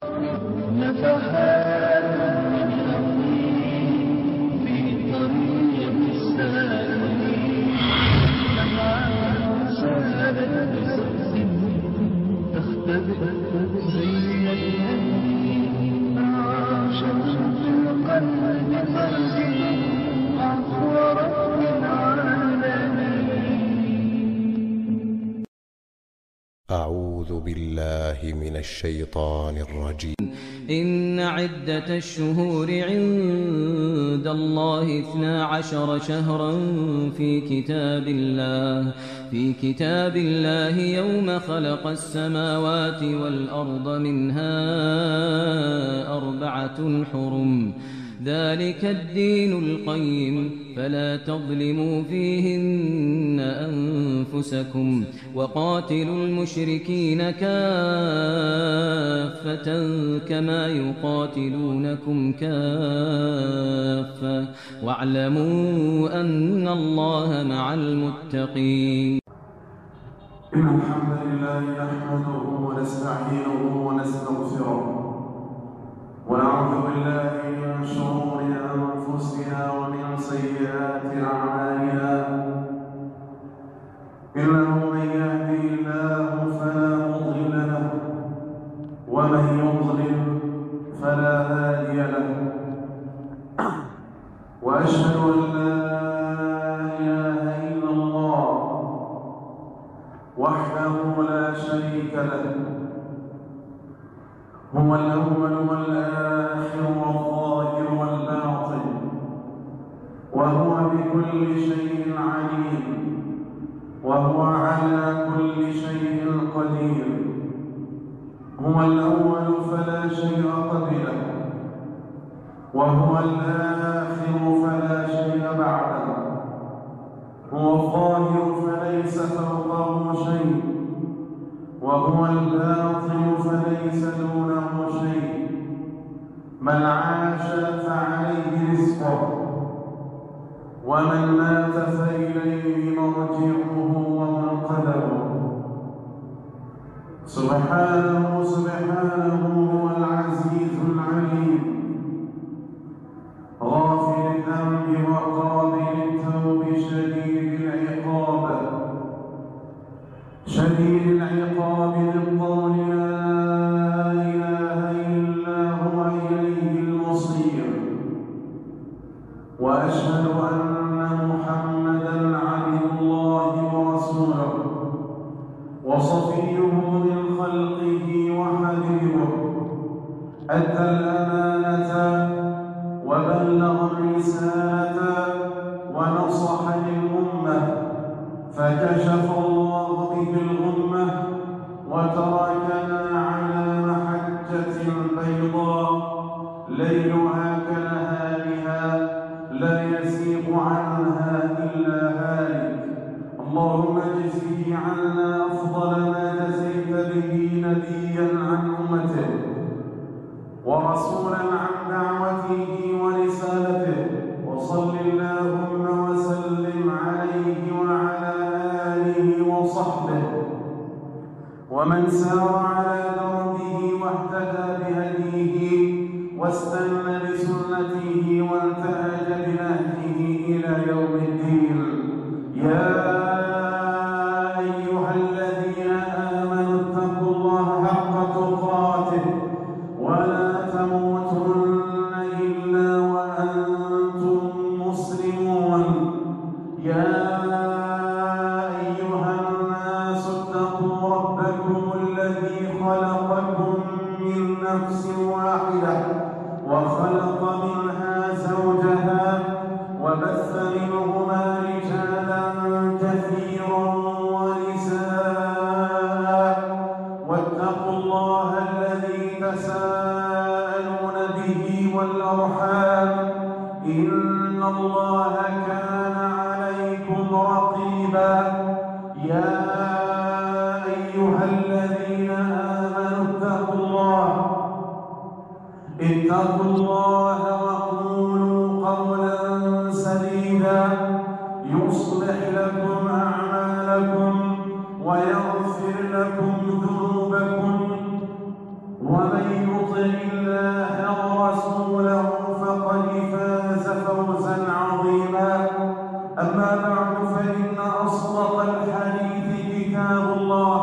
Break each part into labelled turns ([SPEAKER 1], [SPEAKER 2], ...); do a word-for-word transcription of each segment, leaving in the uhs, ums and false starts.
[SPEAKER 1] نفحات من حقيقي في طريق السالمين، نفحات سالت بصدق تختبئ زي اليمين، عاشت في القلب فرزي عفو رب العالمين.
[SPEAKER 2] أعوذ بالله من الشيطان الرجيم.
[SPEAKER 3] إن عدة الشهور عند الله اثنا عشر شهرا في كتاب الله في كتاب الله يوم خلق السماوات والأرض منها أربعة حرم ذلك الدين القيم فلا تظلموا فيهن أنفسكم وقاتلوا المشركين كافة كما يقاتلونكم كافة واعلموا أن الله مع المتقين.
[SPEAKER 4] إن الحمد لله نحمده ونستعينه ونستغفره ونعوذ بالله من شرور أنفسنا ومن سيئات أعمالنا، إنه من يهدي الله فلا مضل له ومن يضلل فلا هادي له، وأشهد أن لا إله إلا الله وحده لا شريك له، هو الأول والآخر والظاهر والباطن، وهو بكل شيء عليم، وهو على كل شيء قدير، هو الأول فلا شيء قبله، وهو الآخر فلا شيء بعده، هو الظاهر فليس فوقه شيء، وهو الباطن فليس دونه شيء، من عاش فعليه رزقه ومن مات فإليه مرجعه ومنقلبه. سبحانه سبحانه هو العزيز العليم، غافر الذنب وقابل التوب شديد العقاب شديد العقاب للقول لا إله إلا هو إليه المصير. وأشهد أن محمدًا عبد الله ورسوله وصفيه من خلقه وحبيبه، أدى الأمانة وبلغ الرسالة ونصح للأمة، فكشف الله به الغمة وتركنا على محجة بيضاء ليلها كنهارها لا يزيغ عنها إلا هالك. اللهم اجزه عنا أفضل ما جزيت به نبيا عن أمته ورسولا عن دعوته ورسالته، وصل اللهم وسلم عليه وعلى آله وصحبه ومن سار على دربه واهتدى بهديه واستنى بسنته وانتهج بنهجه إلى يوم الدين. يا أيها الذين آمنوا اتقوا الله حق تقاته ولا تموتن إلا وأنتم مسلمون. يا أيها الناس اتقوا ربكم الذي خلقكم من نفس واحدة وخلق منها زوجها وبث منهما رجالا كثيرا ونساء، واتقوا الله الذي تساءلون به والأرحام، إن الله كان عليكم رقيبا. يا أيها الذين آمنوا اتقوا الله اتقوا الله وقولوا قولا سديدا يصلح لكم أعمالكم ويغفر لكم ذنوبكم، ومن ومن يطع الله ورسوله فقد فاز فوزا عظيما. أما بعد، فإن أصدق الحديث كتاب الله،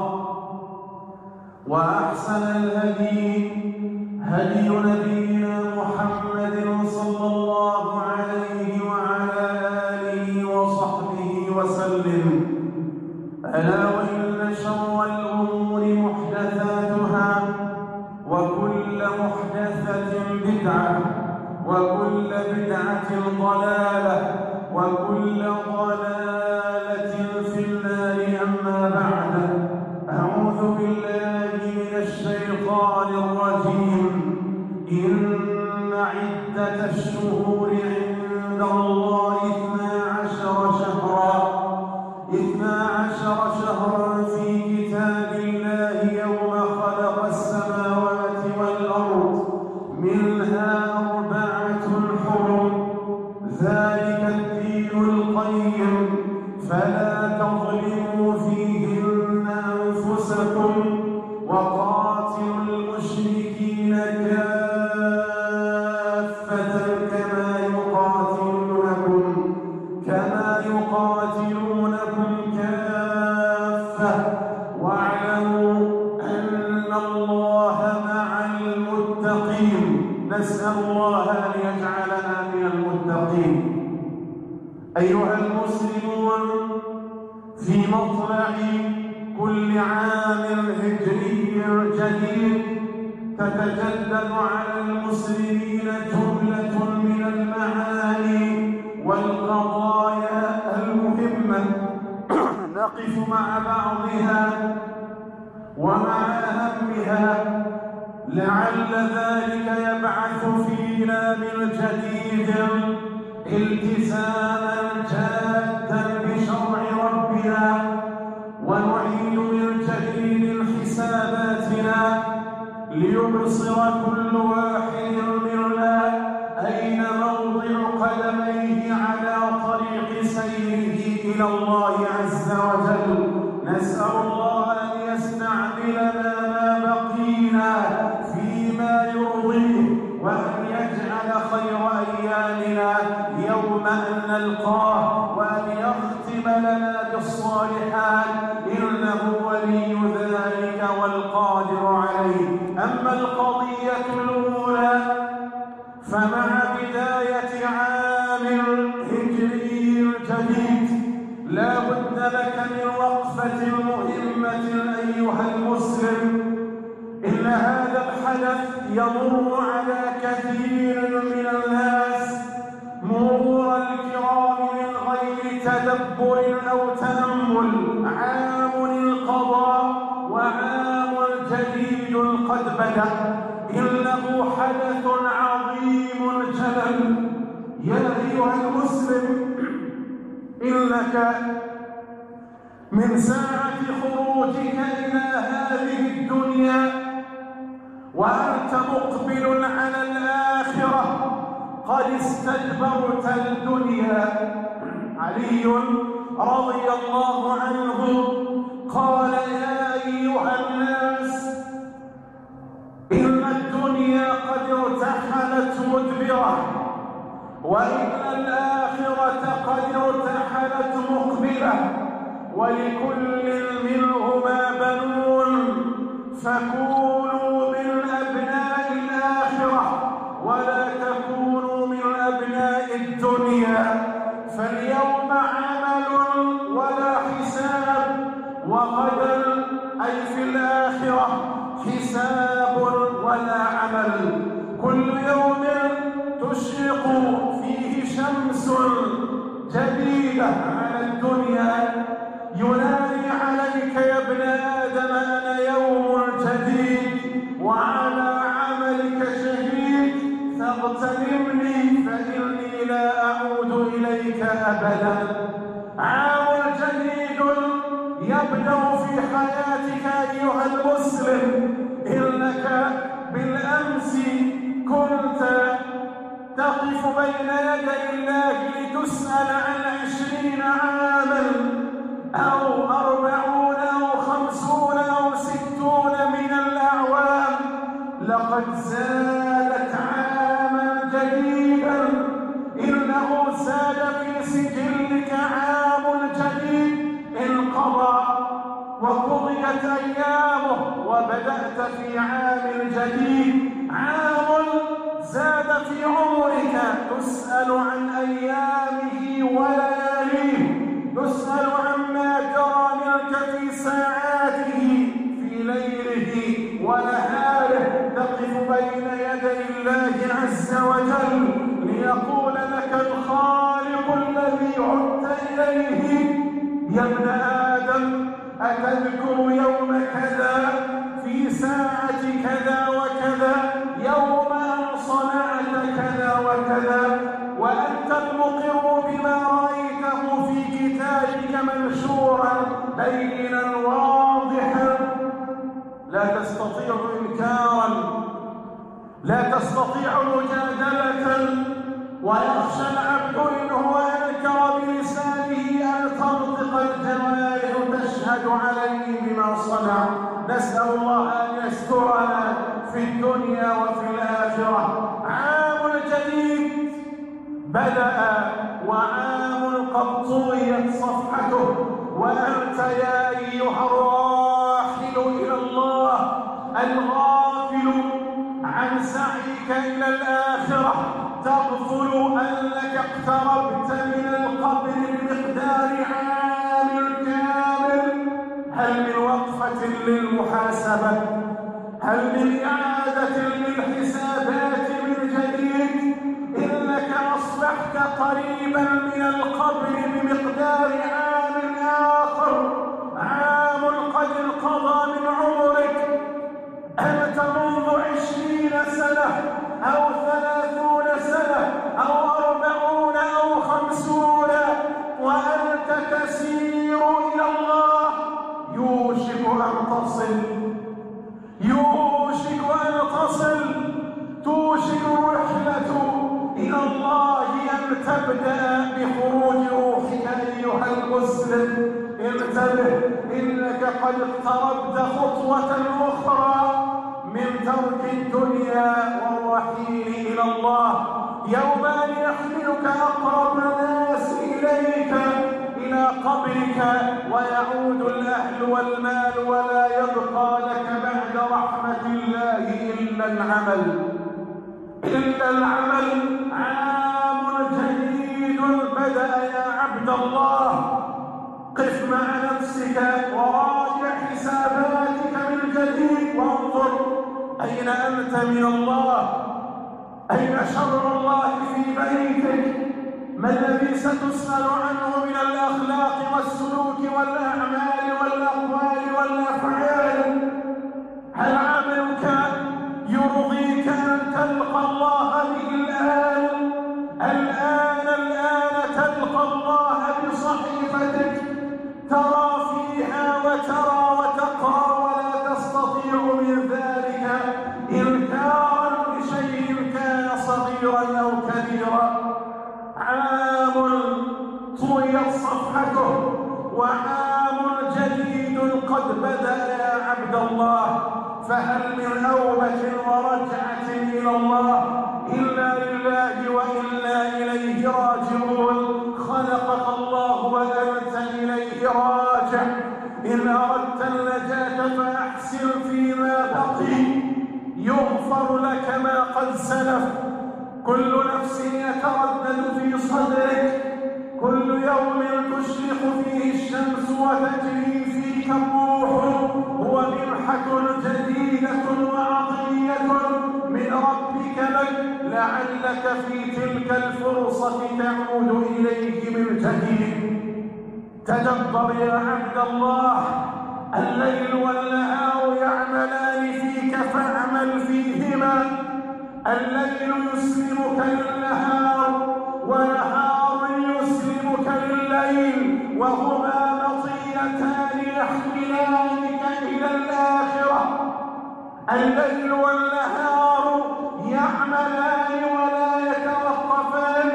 [SPEAKER 4] وأحسن الهدي هدي نبينا محمد صلى الله عليه وعلى آله وصحبه وسلم. ألا وإن شر الأمور محدثاتها، وكل محدثة بدعة، وكل بدعة ضلالة، وكل ضلالة في النار. أما بعد، أعوذ بالله من الشيطان الرجيم. إن عدة الشهور عند الله اثنا عشر شهرا اثنا عشر شهرا في كتاب الله يوم خلق السماوات والأرض، منها أربعة حرم، ذلك الدين القيم، فلا تظلموا فيهن أنفسكم، وقاتلوا المشركين كافة كما يقاتلونكم كما يقاتلونكم كافة، واعلموا أن الله مع المتقين. نسأل الله أن يجعلنا من المتقين. أيها المسلمون، في مطلع كل عام هجري جديد تتجدد على المسلمين جملة من المعاني والقضايا المهمة، نقف مع بعضها ومع أهمها، لعل ذلك يبعث فينا من جديد التزاما جادا بشرع ربنا، ونعيد من جديد حساباتنا، ليبصر كل واحد منا أين موضع قدميه على طريق سيره إلى الله عز وجل. نسأل الله أن يستعملنا ما بقينا فيما يرضيه، وأن يجعل خير أيامنا يوم أن نلقاه، وأن يختم لنا بالصالحات، إنه ولي ذلك والقادر عليه. أما القضية الأولى، فمع بداية عام هجري جديد لا بد لك من وقفة مهمة أيها المسلم. إن هذا الحدث يمر على كثير من الناس مرور الكرام من غير تدبر أو تأمل. عام انقضى وعام جديد قد بدأ. إنه حدث عظيم جلل. يا أيها المسلم، إنك من ساعة خروجك إلى هذه الدنيا وأنت مقبل على الآخرة قد استدبرت الدنيا. علي رضي الله عنه قال: يا أيها الناس، إن الدنيا قد ارتحلت مدبرة، وإن الآخرة قد ارتحلت مقبلة، ولكل منهما بنون، فكونوا من أبناء الآخرة ولا تكونوا من أبناء الدنيا. فاليوم عمل ولا حساب، وغدا أي في الآخرة حساب ولا عمل. كل يوم تشرق فيه شمس جديدة على الدنيا، ينادي عليك يا ابن آدم: أنا يوم جديد وعلى عملك شهيد، فاغتنمني فإني لا أعود إليك أبدا. عام جديد يبدأ في حياتك أيها المسلم. إنك بالأمس كنت تقف بين يدي الله لتسأل عن عشرين عاما أو أربعون أو خمسون أو ستون من الأعوام. لقد قد زادت عاما جديدا، إنه زاد في سجلك عام جديد انقضى وقضيت أيامه، وبدأت في عام جديد، عام زاد في عمرك، تسأل عن أيامه ولياليه، تسأل عما جرى منك في ساعاته في ليله ونهاره، تقف بين يدي الله عز وجل ليقول لك الخالق الذي عدت إليه: يا ابن آدم، أتذكر يوم كذا في ساعة كذا وكذا، يوم أن صنعت كذا وكذا، وأنت المقر بما رأيته في كتابك منشورا بينا واضحا، لا تستطيع إنكارا، لا تستطيع مجادلة، ويخشى العبد إن هو أنكر بلسانه أن تنطق الجوارح تشهد عليه بما صنع. نسأل الله أن يسترنا في الدنيا وفي الآخرة. عام جديد بدأ، وعام قد طويت صفحته، وأنت يا أيها الراحل إلى الله الغافل عن سعيك إلى الآخرة، تغفل أنك اقتربت من القبر بمقدار عام كامل. هل من وقفة للمحاسبة؟ هل من إعادة للحسابات من جديد؟ إنك أصبحت قريبا من القبر بمقدار عام آخر، عام قد انقضى من عمرك. أنت منذ عشرين سنة أو ثلاثون سنة أو أربعون أو خمسون وأنت تسير إلى الله، يوشك أن تصل، يوشك أن تصل، توشك الرحلة إلى الله أن تبدأ بخروج روحك أيها المسلم. انتبه، إنك قد اقتربت خطوة أخرى من ترك الدنيا والرحيل إلى الله. يوم أن يحملك أقرب الناس إليك إلى قبرك، ويعود الأهل والمال، ولا يبقى لك بعد رحمة الله إلا العمل، إلا العمل. عام جديد بدأ يا عبد الله. قف مع نفسك وراجع حساباتك من جديد، وانظر أين أنت من الله، أين شرع الله في بيتك، ما الذي ستسأل عنه من الأخلاق والسلوك والأعمال والأقوال والأفعال. هل عملك يرضيك أن تلقى الله به الآن؟ الآن الآن تلقى الله بصحيفتك، ترى فيها وترى وتقرأ، ولا تستطيع من ذلك إنكارا لشيء كان صغيرا أو كبيرا. عام طويت صفحته، وعام جديد قد بدأ يا عبد الله. فهل من أوبة ورجعة إلى الله؟ إلا لله وإلا إليه راجعون. خلقك الله وأنت إليه راجع. إن أردت النجاة فأحسن فيما بقي، يغفر لك ما قد سلف. كل نفس يتردد في صدرك، كل يوم تشرق فيه الشمس وتجري فيك الروح، هو منحة جديدة وعطية من ربك لك، لعلك في تلك الفرصة تعود إليه من جديد. تدبر يا عبد الله، الليل والنهار يعملان فيك فاعمل فيهما. الليل يسلمك للنهار، ونهار يسلمك لليل، وهما مطيتان يحملانك إلى الآخرة. الليل والنهار يعملان ولا يتوقفان،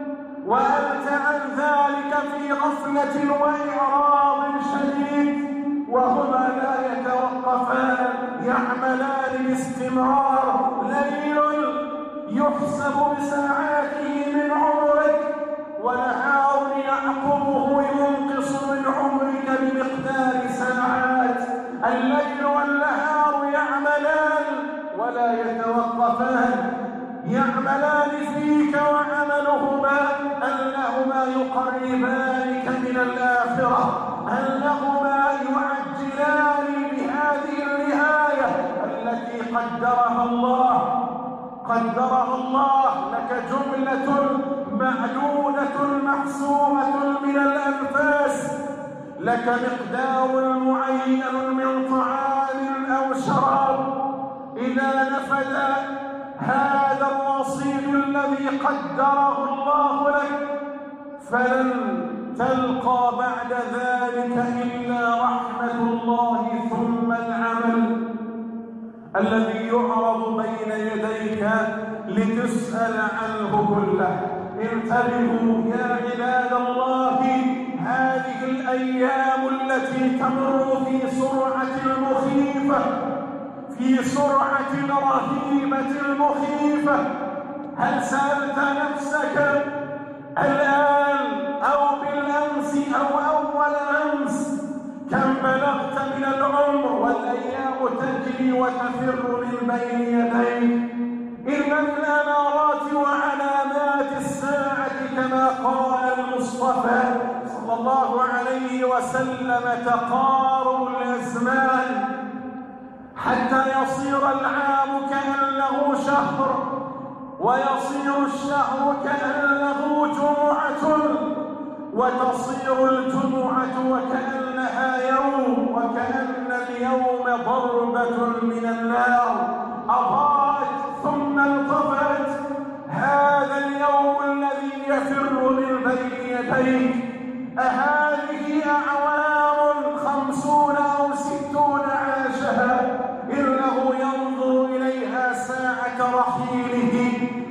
[SPEAKER 4] وأنت عن ذلك في غفلة وإعراض شديد، وهما لا يتوقفان، يعملان باستمرار. يحسب بساعاته من عمرك، ونهار يعقبه ينقص من عمرك بمقدار ساعات. الليل والنهار يعملان ولا يتوقفان، يعملان فيك وعملهما أنهما يقربانك من الآخرة، أنهما يعجلان بهذه النهاية التي قدرها الله قدرها الله لك، جملة معدودة محسومة من الأنفاس، لك مقدار معين من طعام أو شراب. إذا نفذ هذا الرصيد الذي قدره الله لك فلن تلقى بعد ذلك إلا رحمة الله، ثم العمل الذي يعرض بين يديك لتسأل عنه كله. انتبهوا يا عباد الله، هذه الأيام التي تمر في سرعة مخيفة، في سرعة رهيبة مخيفة. هل سألت نفسك الآن أو بالأمس أو أول أمس كم بلغت من العمر والأيام تجري وتفر من بين يديك؟ إن من الأمارات وعلامات الساعة كما قال المصطفى صلى الله عليه وسلم تقارب الأزمان حتى يصير العام كأنه شهر، ويصير الشهر كأنه جمعة، وتصير الجمعة وكأنها يوم، وكأن اليوم ضربة من النار أضاءت ثم انطفأت. هذا اليوم الذي يفر من بين يديك أهذه أعوام خمسون أو ستون عاشها، إنه ينظر إليها ساعة رحيله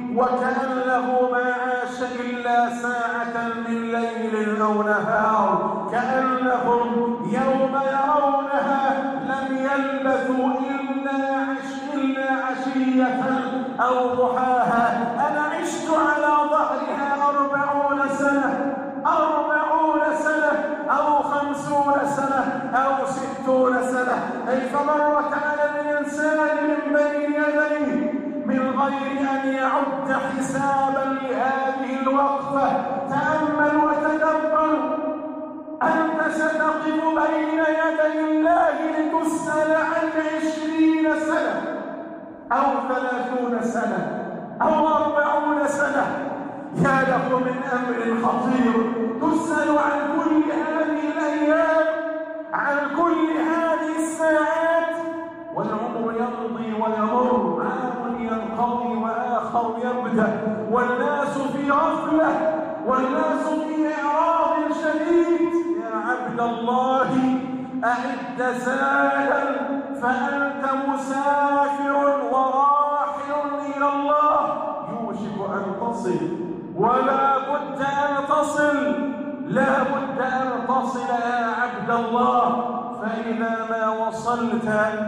[SPEAKER 4] وكأنه ما عاش إلا ساعة من ليل أو نهار، كأنهم يوم يرونها لم يلبثوا إلا عش إلا عشية أو ضحاها. أنا عشت على ظهرها أربعون سنة أربعون سنة أو خمسون سنة أو ستون سنة، أي فمرت على الإنسان من بين يديه من غير أن يعد حسابا لهذه الوقفة. تأمل وتدبر، أنت ستقف بين يدي الله لتسأل عن عشرين سنة أو ثلاثون سنة أو أربعون سنة. يا له من أمر خطير، تسأل عن كل هذه الأيام، عن كل هذه الساعات، والعمر يمضي ويمر، عام ينقضي وآخر يبدأ، والناس في غفلة والناس في إعراض شديد. يا عبد الله أعد زادا فأنت مسافر وراحل إلى الله، يوشك أن تصل، ولا بد أن تصل، لا بد أن تصل يا عبد الله. فإذا ما وصلت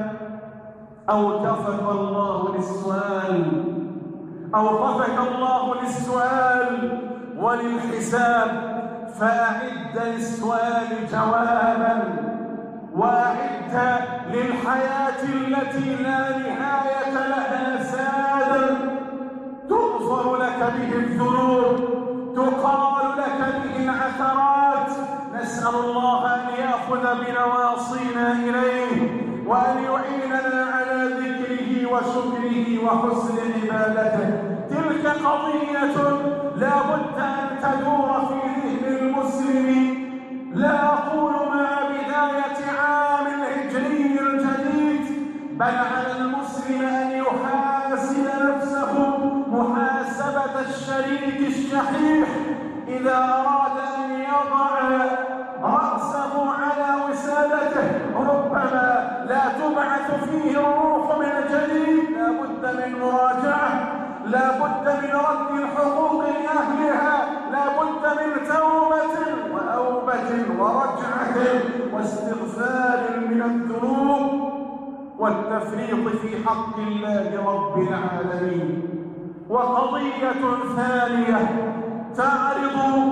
[SPEAKER 4] أوقفك الله للسؤال أوقفك الله للسؤال وللحساب، فأعد للسؤال جوابا، وأعد للحياة التي لا نهاية لها زادا تغفر لك به الذنوب، تقال لك به العثرات. نسأل الله أن يأخذ بنواصينا إليه، وأن يعيننا على ذكره وشكره وحسن عبادته. تلك قضية لا بد أن تدور في ذهن المسلم، لا أقول مع بداية عام الهجري الجديد، بل على المسلم أن يحاسب نفسه محاسبة الشريك الشحيح إذا أراد أن يضع رأسه على وسادته. ربما لا تبعث فيه الروح من جديد، لا بد من مراجعة، لا بد من رد الحقوق لأهلها، لا بد من توبة وأوبة ورجعة واستغفار من الذنوب والتفريط في حق الله رب العالمين. وقضية ثانية تعرض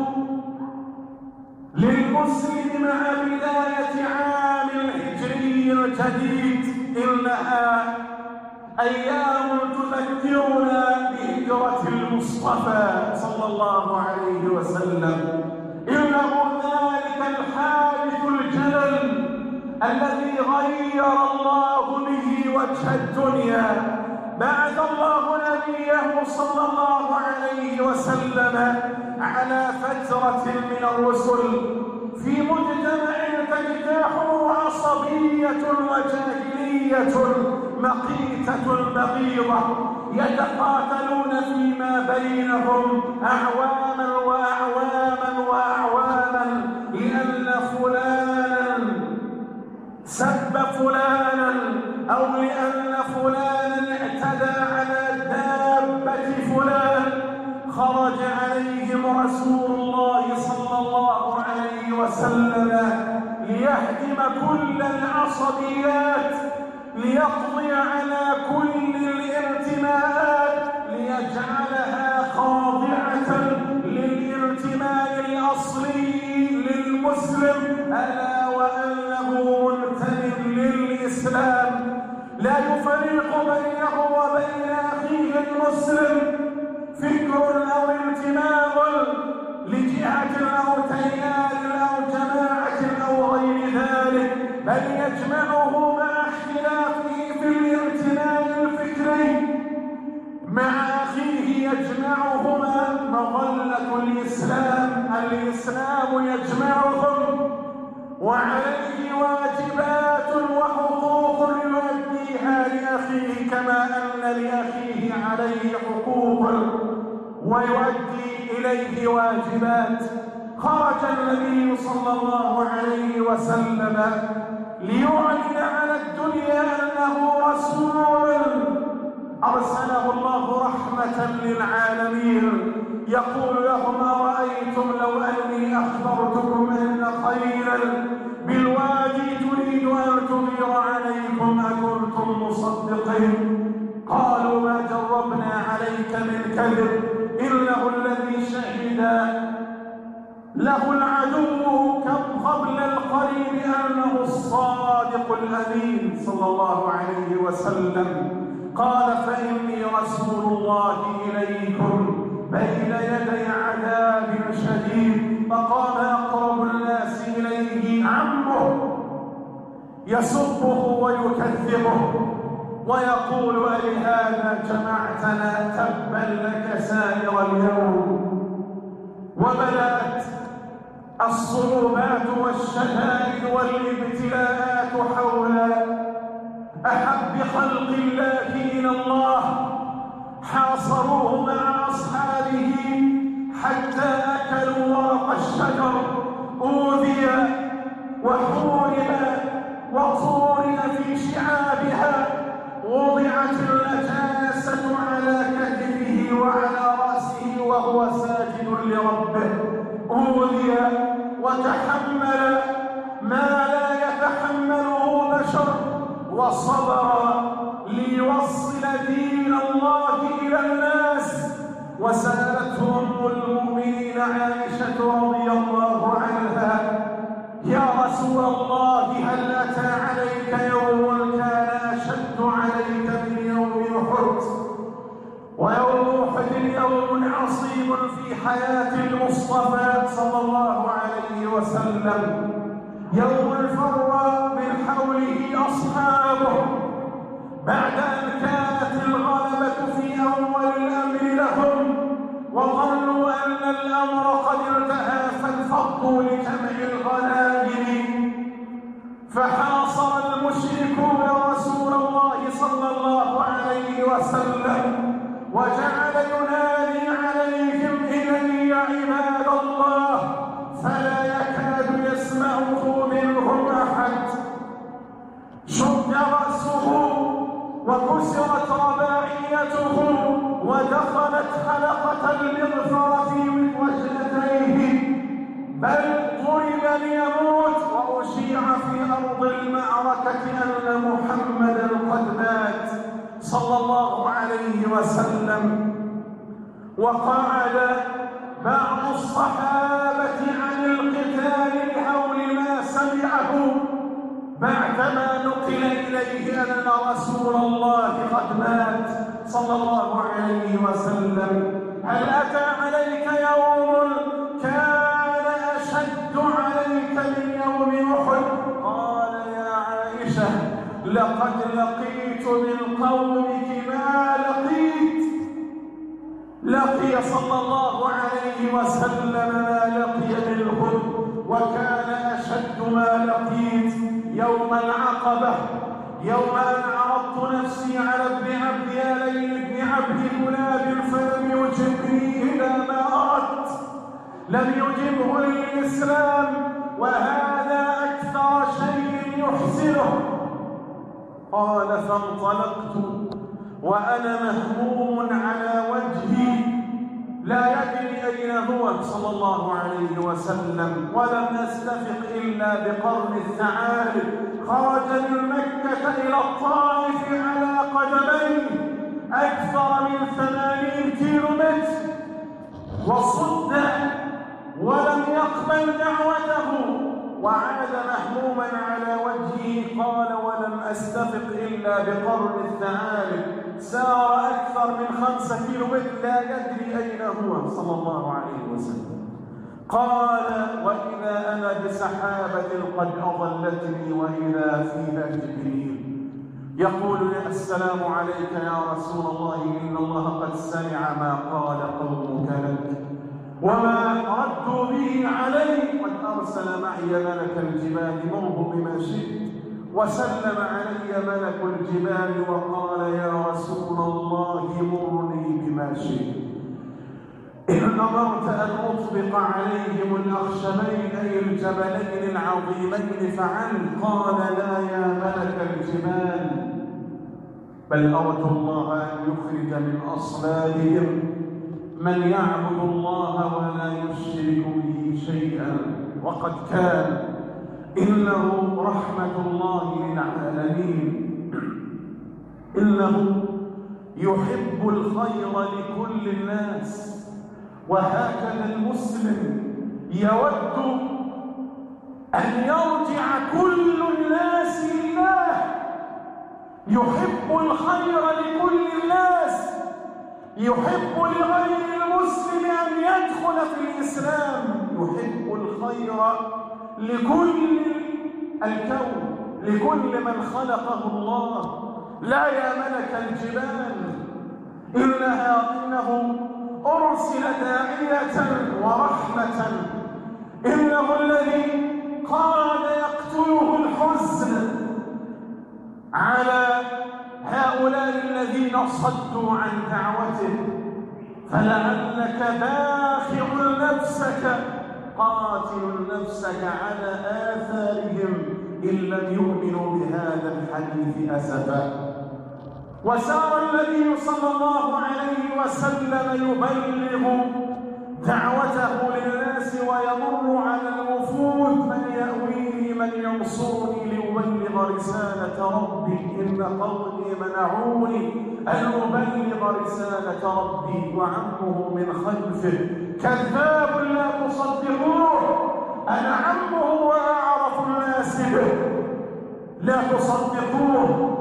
[SPEAKER 4] للمسلم مع بداية عام الهجري الجديد، إنها أيام تذكرنا بهجرة المصطفى صلى الله عليه وسلم. إنه ذلك الحادث الجلل الذي غير الله به وجه الدنيا. بعث الله نبيه صلى الله عليه وسلم على فترة من الرسل في مجتمع تجتاحه عصبية وجاهلية مقيتة بغيضة، يتقاتلون فيما بينهم أعواما وأعواما وأعواما، لأن فلانا سب فلانا أو لأن فلانا اعتدى على دابة فلان. خرج عليهم رسول الله صلى الله عليه وسلم ليهدم كل العصبيات، ليقضي على كل الانتماءات، ليجعلها خاضعة للانتماء الأصلي للمسلم، ألا وأنه منتمٍ للإسلام، لا يفرق بينه وبين أخيه المسلم فكر أو انتماء لجهة أو تيار أو جماعة أو غير ذلك، بل يجمعه مع اختلافه في الانتماء الفكري مع أخيه، يجمعهما مظلة الإسلام. الإسلام يجمعهم وعليه واجبات وحقوق يؤديها لأخيه كما أن لأخيه عليه حقوق ويؤدي إليه واجبات. خرج النبي صلى الله عليه وسلم ليعلن على الدنيا أنه رسول أرسله الله رحمة للعالمين، يقول لهم: أرأيتم لو أني أخبرتكم أن خيلا بالوادي تريد أن تغير عليكم أكنتم مصدقين؟ قالوا: ما جربنا عليك من كذب، إنه الذي شهد له العدو قبل القريب أنه الصادق الأمين صلى الله عليه وسلم. قال: فإني رسول الله إليكم بين يدي عذاب شديد. فقام أقرب الناس إليه عمه يسبه ويكذبه ويقول: ألهذا جمعتنا؟ تبا لك سائر اليوم. وبدأت الصعوبات والشدائد والابتلاءات حول أحب خلق الله إلى الله. حاصروه مع أصحابه حتى أكلوا ورق الشجر، أوذي وحورب وطورن في شعابها، وضعت النجاسة على كتفه وعلى رأسه وهو ساجد لربه، أوذي وتحمل ما لا يتحمله بشر، وصبر ليوصل دين الله إلى الناس. وسألته أم المؤمنين عائشة رضي الله عنها: يا رسول الله، هل أتى عليك يوم كان أشد عليك من يوم أحد؟ ويوم أحد يوم عصيب في حياة المصطفى صلى الله عليه وسلم، يوم فر من حوله أصحابه بعد أن كانت الغلبة في أول الأمر لهم، وظنوا أن الأمر قد انتهى فانفضوا لجمع الغنائم. فحاصر المشركون رسول الله صلى الله عليه وسلم، وجعل ينادي عليهم: إلي عباد الله، فلا يكاد يسمعه منهم أحد. شد رأسه وكسرت رباعيته ودخلت حلقة المغفر في وجنتيه، بل ضرب ليموت، وأشيع في أرض المعركة أن محمدا قد مات صلى الله عليه وسلم. وقعد بعض الصحابة عن القتال لحول ما سمعه بعدما نقل إليه أن رسول الله قد مات صلى الله عليه وسلم. هل أتى عليك يوم كان أشد عليك من يوم أحد؟ قال يا عائشة لقد لقيت من قومك ما لقيت. لقي صلى الله عليه وسلم ما لقي منهم، وكان أشد ما لقيت يوم العقبة، يوم أن عرضت نفسي على ابن عبد يالين بن عبد كلاب فلم يجبني إلى ما أردت، لم يجبه للإسلام، وهذا أكثر شيء يحسنه. قال فانطلقت وأنا مهموم على وجهي لا يدري أين هو صلى الله عليه وسلم، ولم أستفق إلا بقرن الثعالب. خرج من مكة إلى الطائف على قدميه أكثر من ثمانين كيلو متر، وصد ولم يقبل دعوته، وعاد مهموما على وجهه. قال ولم أستفق إلا بقرن الثعالب. سار أكثر من خمسة كيلو متر لا يدري أين هو صلى الله عليه وسلم. قال وإذا أنا بسحابة قد أضلتني وإذا فيها جبريل يقول لي السلام عليك يا رسول الله، إن الله قد سمع ما قال قومك لك وما ردوا به عليك، قد أرسل معي ملك الجبال مره بما شئت. وسلم علي ملك الجبال وقال يا رسول الله مرني بما شئت. إن أمرت أن أطبق عليهم الأخشبين أي الجبلين العظيمين فعل. قال لا يا ملك الجبال، بل أرجو الله أن يخرج من أصلابهم من يعبد الله ولا يشرك به شيئا، وقد كان إنه رحمة الله للعالمين، إنه يحب الخير لكل الناس. وهكذا المسلم يود أن يرجع كل الناس لله، يحب الخير لكل الناس، يحب لغير المسلم أن يدخل في الإسلام، يحب الخير لكل الكون، لكل من خلقه الله. لا يا ملك الجبال، إنها إنه أرسل داعية ورحمة، إنه الذي قال يقتله الحزن على هؤلاء الذين صدوا عن دعوته، فلعلك باخع نفسك قاتل نفسك على آثارهم إن لم يؤمنوا بهذا الحديث أسفا. وسار النبي صلى الله عليه وسلم يبلغ دعوته للناس ويمر على الوفود من يأويني من ينصرني لأبلغ رسالة ربي، إن قومي منعوني أن أبلغ رسالة ربي وعمه من خلفه كذاب لا تصدقوه، أنا عمه وأعرف الناس به لا تصدقوه.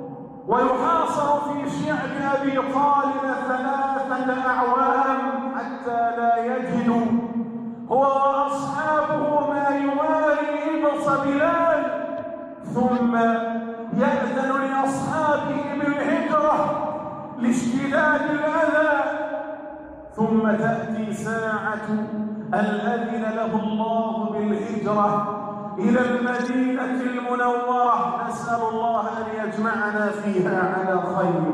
[SPEAKER 4] ويحاصر في شعب أبي طالب ثلاثة أعوام حتى لا يجدوا هو وأصحابه ما يواري إبص بلال، ثم يأذن لأصحابه بالهجرة لاشتداد الأذى، ثم تأتي ساعة الأذن له الله بالهجرة إلى المدينة المنورة، نسأل الله أن يجمعنا فيها على خير.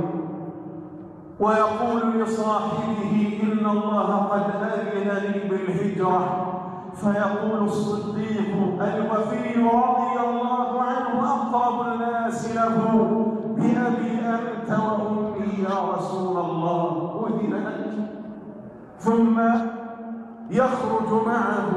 [SPEAKER 4] ويقول لصاحبه إن الله قد أذن لي بالهجرة، فيقول الصديق الوفي رضي الله عنه أقرب الناس له بأبي أنت وأمي يا رسول الله أذن لك، ثم يخرج معه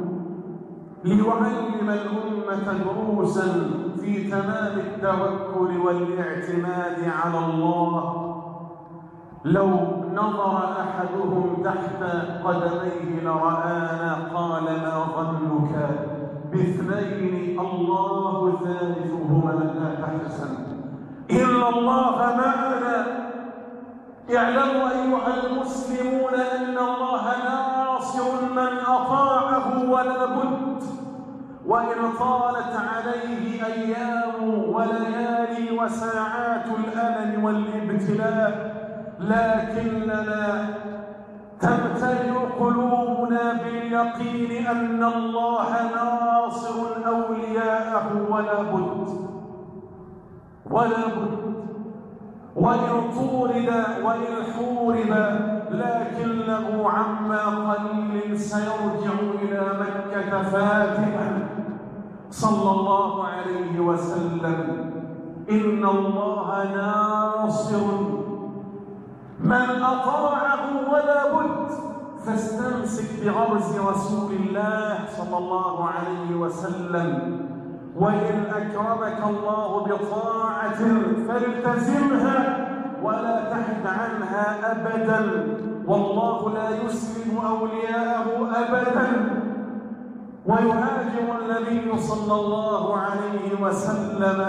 [SPEAKER 4] ليعلم الأمة دروسا في تمام التوكل والاعتماد على الله. لو نظر أحدهم تحت قدميه لرآنا. قال ما ظنك باثنين الله ثالثهما لا تحزن إن الله معنا. اعلموا أيها المسلمون أن الله ناصر من أطاعه ولا بد، وإن طالت عليه أيام وليالي وساعات الألم والابتلاء، لكننا تمتلئ قلوبنا باليقين أن الله ناصر أولياءه ولا بد ولا بد. وإن طورد وإن حورب لكنه عما قليل سيرجع إلى مكة فاتحا صلى الله عليه وسلم. إن الله ناصر من أطاعه ولا بد. فاستمسك بغرز رسول الله صلى الله عليه وسلم، وإن أكرمك الله بطاعة فالتزمها ولا تحد عنها أبدا، والله لا يسلم أولياءه أبدا. ويهاجر النبي صلى الله عليه وسلم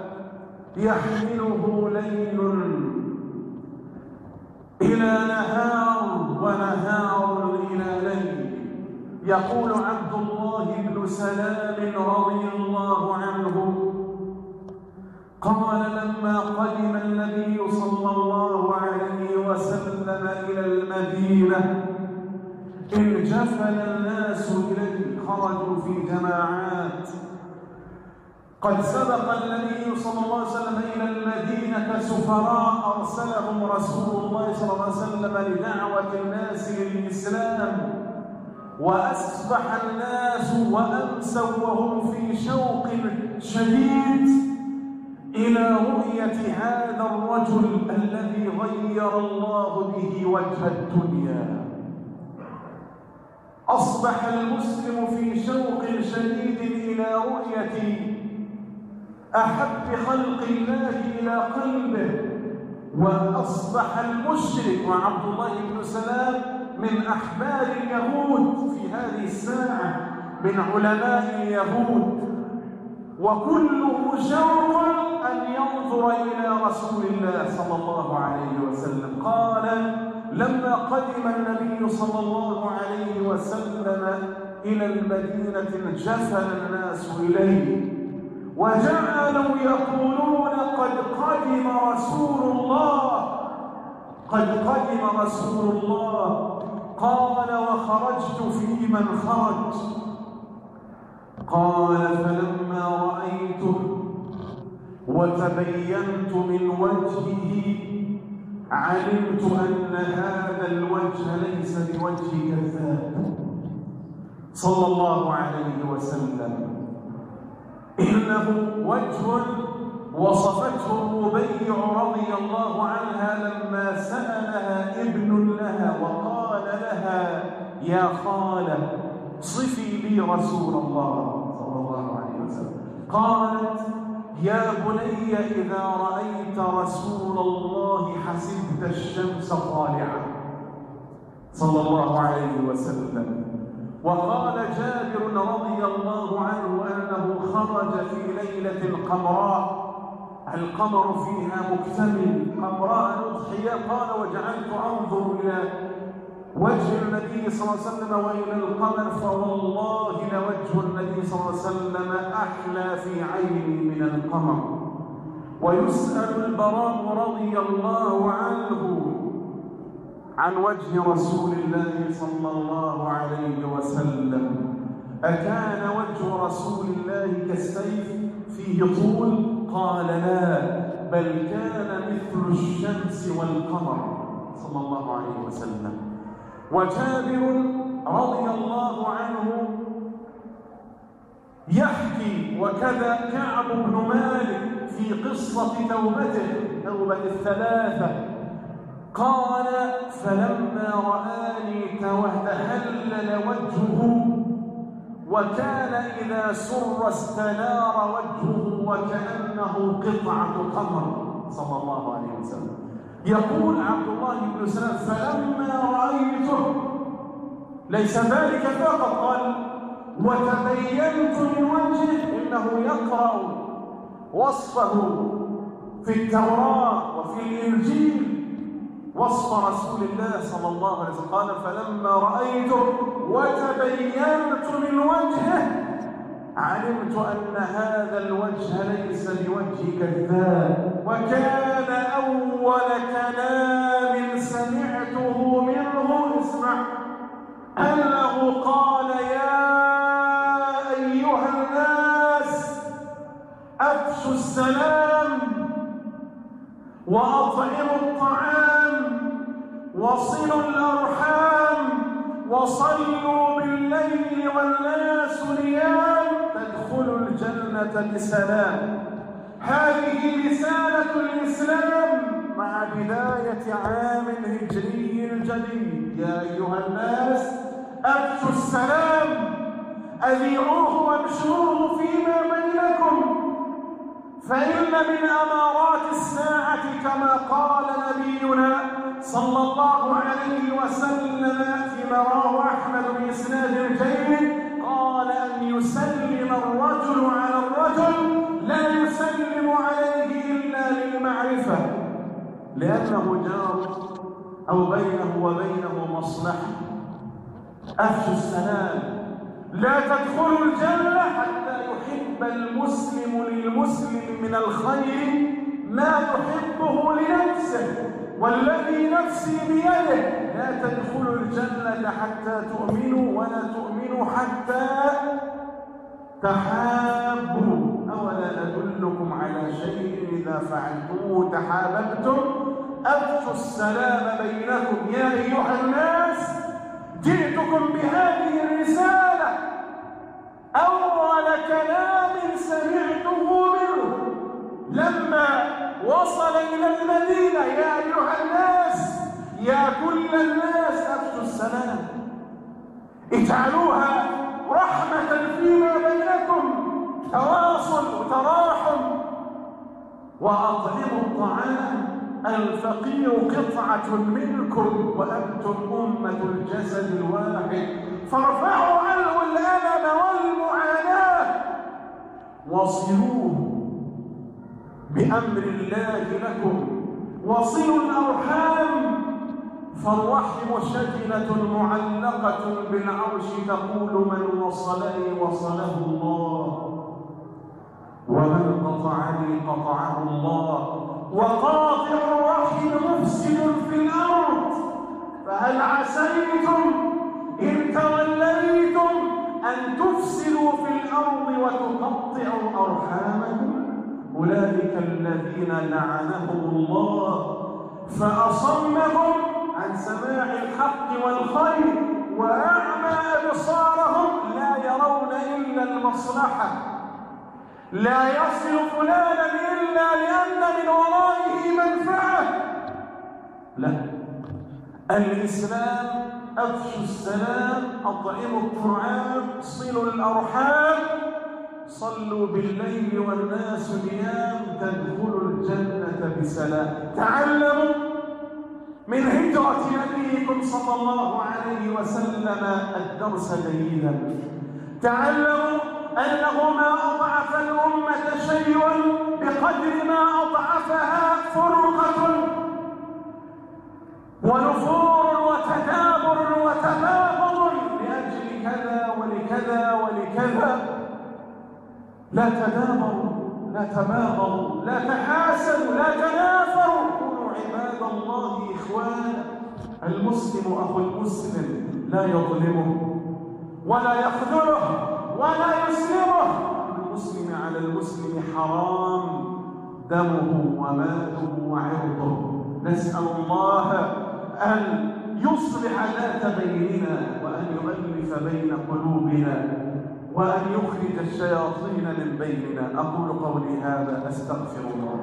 [SPEAKER 4] يحمله ليل إلى نهار ونهار إلى ليل. يقول عبد الله بن سلام رضي الله عنه قال لما قدم النبي صلى الله عليه وسلم إلى المدينة انجفل الناس إليه، خرجوا في جماعات. قد سبق النبي صلى الله عليه وسلم إلى المدينة سفراء أرسلهم رسول الله صلى الله عليه وسلم لدعوة الناس للإسلام، وأصبح الناس وأمسوا وهم في شوق شديد إلى رؤية هذا الرجل الذي غير الله به وجه الدنيا. أصبح المسلم في شوق شديد إلى رؤية أحب خلق الله إلى قلبه. وأصبح المشرك وعبد الله بن سلام من أحبار اليهود في هذه الساعة، من علماء اليهود، وكله شوق أن ينظر إلى رسول الله صلى الله عليه وسلم. قال لما قدم النبي صلى الله عليه وسلم إلى المدينة انجفل الناس إليه وجعلوا يقولون قد قدم رسول الله قد قدم رسول الله. قال وخرجت في من خرج. قال فلما رأيته وتبينت من وجهه علمت أن هذا الوجه ليس بوجه كذاب صلى الله عليه وسلم، إنه وجه وصفته الربيع رضي الله عنها لما سألها ابن لها وقال لها يا خالة صفي لي رسول الله صلى الله عليه وسلم. قالت يا بني إذا رأيت رسول الله حسبت الشمس طالعة صلى الله عليه وسلم. وقال جابر رضي الله عنه أنه خرج في ليلة قمراء، القمر فيها مكتمل، قمراء أضحية. قال وجعلت أنظر إلى وجه النبي صلى الله عليه وسلم وإلى القمر فوالله لوجه النبي صلى الله عليه وسلم أحلى في عيني من القمر. ويسأل البراء رضي الله عنه عن وجه رسول الله صلى الله عليه وسلم أكان وجه رسول الله كالسيف فيه طول؟ قال لا، بل كان مثل الشمس والقمر صلى الله عليه وسلم. وجابر رضي الله عنه يحكي وكذا كعب بن مالك في قصة توبته، توبة الثلاثة، قال فلما رآني توهلل وجهه وكان إذا سر استنار وجهه وكأنه قطعة قمر صلى الله عليه وسلم. يقول عبد الله بن سلام: فلما رأيته، ليس ذلك فقط، قال: وتبينت من وجهه، إنه يقرأ وصفه في التوراة وفي الإنجيل، وصف رسول الله صلى الله عليه وسلم. قال: فلما رأيته وتبينت من وجهه علمت أن هذا الوجه ليس بوجه كذاب. وكان أول كلام سمعته منه، اسمع، أنه قال: يا أيها الناس أفشوا السلام وأطعموا الطعام وصلوا الأرحام وصلوا بالليل والناس نيام تدخلوا الجنة بسلام. هذه رسالة الإسلام مع بداية عام هجري جديد. يا أيها الناس أفشوا السلام، أذيعوه وانشروه فيما بينكم، فإن من أمارات الساعة كما قال نبينا صلى الله عليه وسلم فيما رواه أحمد بإسناد جيد، قال: أن يسلم الرجل على الرجل لا يسلم عليه إلا للمعرفة، لأنه جار أو بينه وبينه مصلحة. أفشوا السلام، لا تدخلوا الجنة حتى يحب المسلم للمسلم من الخير ما يحبه لنفسه، والذي نفسي بيده لا تدخلوا الجنة حتى تؤمنوا ولا تؤمنوا حتى تحابوا. أولا أدلكم على شيء إذا فعلتوه تحاببتم؟ أفشوا السلام بينكم. يا أيها الناس جئتكم بهذه الرسالة، أول كلام سمعته منه لما وصل إلى المدينة: يا أيها الناس، يا كل الناس أفشوا السلام، اجعلوها رحمة فيما بينكم، تواصل وتراحم، وأطعموا الطعام، الفقير قطعة منكم وأنتم أمة الجسد الواحد، فارفعوا عنه الألم والمعاناة وصلوه بأمر الله لكم، وصلوا الأرحام، فالرحم شجنة معلقة بالعرش تقول: من وصلني وصله الله، ومن قطعني قطعه الله، وقاطع الرحم مفسد في الأرض، فهل عسيتم إن توليتم أن تفسدوا في الأرض وتقطعوا أرحامكم؟ أولئك الذين لعنهم الله فأصمهم عن سماع الحق والخير، وأعمى أبصارهم لا يرون إلا المصلحة، لا يصل فلانا إلا لأن من ورائه منفعة. لا، الإسلام أفشوا السلام، أطعموا الطعام، صلوا الأرحام، صلوا بالليل والناس نيام تدخلوا الجنة بسلام. تعلموا من هجرة نبيكم صلى الله عليه وسلم الدرس جيدا. تعلموا أنه ما أضعف الأمة شيء بقدر ما أضعفها فرقة ونفور وتدابر وتباغض لأجل كذا ولكذا ولكذا. لا تدابروا، لا تباغضوا، لا تحاسدوا، لا تنافروا، كونوا عباد الله إخوانا. المسلم أخو المسلم لا يظلمه ولا يخذله ولا يسلمه. المسلم على المسلم حرام دمه وماله وعرضه. نسأل الله أن يصلح ذات بيننا وأن يؤلف بين قلوبنا وأن يخرج الشياطين من بيننا. أقول قولي هذا أستغفر الله.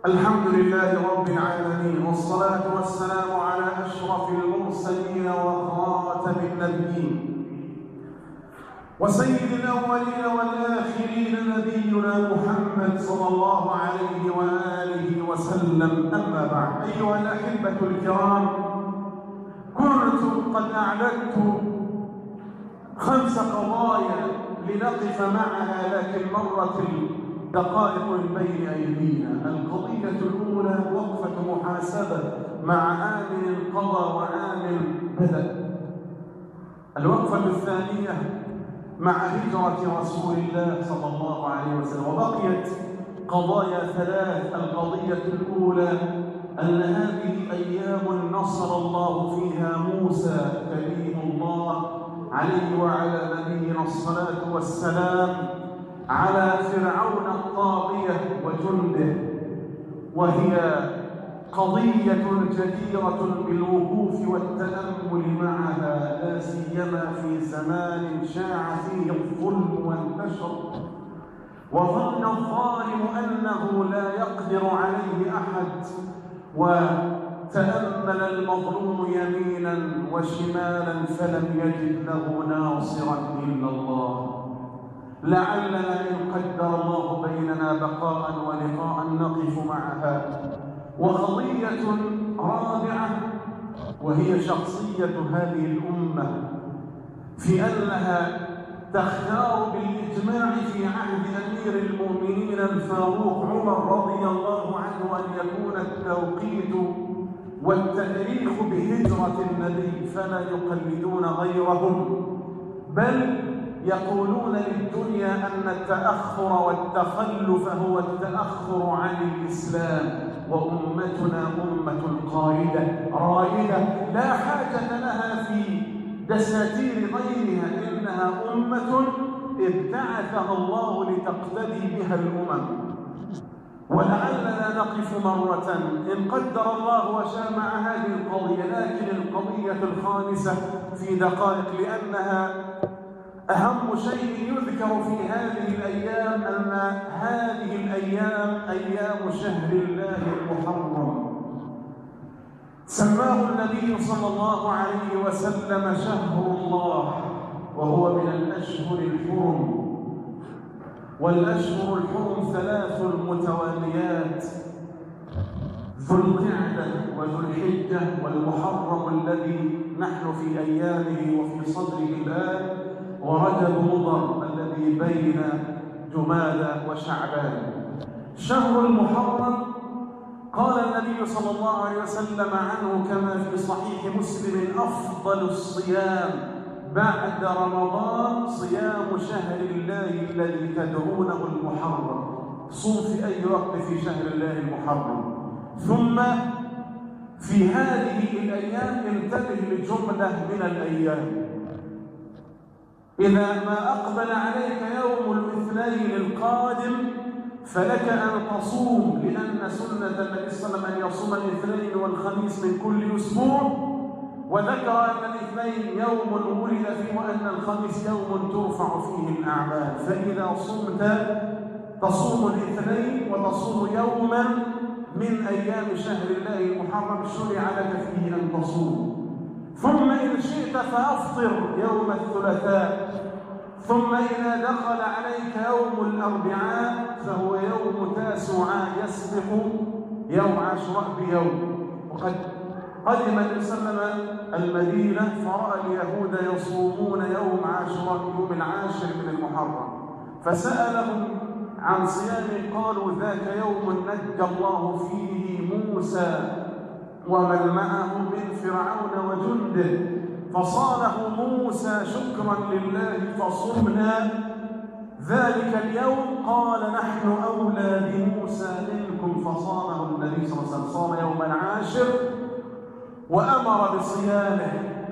[SPEAKER 4] الحمد لله رب العالمين، والصلاة والسلام على أشرف المرسلين وخاتم النبيين وسيد الأولين والآخرين نبينا محمد صلى الله عليه وآله وسلم. أما بعد، أيها الأحبة الكرام، كنت قد أعددت خمس قضايا لنقف معها، لكن مرت دقائق بين أيدينا. القضية الأولى وقفة محاسبة مع عامل قضى وعامل بدأ. الوقفة الثانية مع هجرة رسول الله صلى الله عليه وسلم. وبقيت قضايا ثلاث. القضية الأولى أن هذه أيام نصر الله فيها موسى كليم الله عليه وعلى نبينا الصلاة والسلام على فرعون الطاغية وجنده، وهي قضية جديرة بالوقوف والتأمل معها، لا سيما في زمان شاع فيه الظلم وانتشر وظن الظالم أنه لا يقدر عليه أحد، وتأمل المظلوم يمينا وشمالا فلم يجد له ناصرا إلا الله. لعلنا إن قدر الله بيننا بقاء ولقاء نقف معها. وقضية رابعة وهي شخصية هذه الأمة، في أنها تختار بالإجماع في عهد أمير المؤمنين الفاروق عمر رضي الله عنه أن يكون التوقيت والتاريخ بهجرة النبي، فلا يقلدون غيرهم، بل يقولون للدنيا أن التأخر والتخلف هو التأخر عن الإسلام، وأمتنا أمة قائدة رائدة لا حاجة لها في دساتير غيرها، إنها أمة ابتعثها الله لتقتدي بها الأمم. ولعلنا نقف مرة إن قدر الله وشاء مع هذه القضية، لكن القضية الخامسة في دقائق، لأنها أهم شيء يذكر في هذه الأيام، أن هذه الأيام أيام شهر الله المحرم. سماه النبي صلى الله عليه وسلم شهر الله، وهو من الأشهر الحرم. والأشهر الحرم ثلاث متواليات: ذو القعدة وذو الحجة والمحرم الذي نحن في أيامه وفي صدره الآن، ورجب مضر الذي بين جمادى وشعبان. شهر المحرم قال النبي صلى الله عليه وسلم عنه كما في صحيح مسلم: أفضل الصيام بعد رمضان صيام شهر الله الذي تدعونه المحرم. صوم في أي وقت في شهر الله المحرم. ثم في هذه الأيام انتبه لجملة من الأيام: إذا ما أقبل عليك يوم الاثنين القادم فلك أن تصوم، لأن سنة النبي صلى الله عليه وسلم أن يصوم الاثنين والخميس من كل أسبوع، وذكر أن الاثنين يوم ولد فيه وأن الخميس يوم ترفع فيه الأعمال. فإذا صمت تصوم الاثنين وتصوم يوما من أيام شهر الله المحرم شرع لك فيه أن تصوم. ثم إن شئت فأفطر يوم الثلاثاء. ثم إذا دخل عليك يوم الأربعاء فهو يوم تاسعاء يسبق يوم عاشوراء بيوم. وقد قدم النبي صلى الله عليه وسلم المدينة فرأى اليهود يصومون يوم عاشوراء يوم العاشر من المحرم، فسألهم عن صيام، قالوا: ذاك يوم نجى الله فيه موسى ومن معه من فرعون وجنده، فصانه موسى شكرا لله فصمنا ذلك اليوم. قال: نحن أولى بموسى منكم، فصامه النبي صلى الله عليه وسلم، صام يوم العاشر وأمر بصيامه.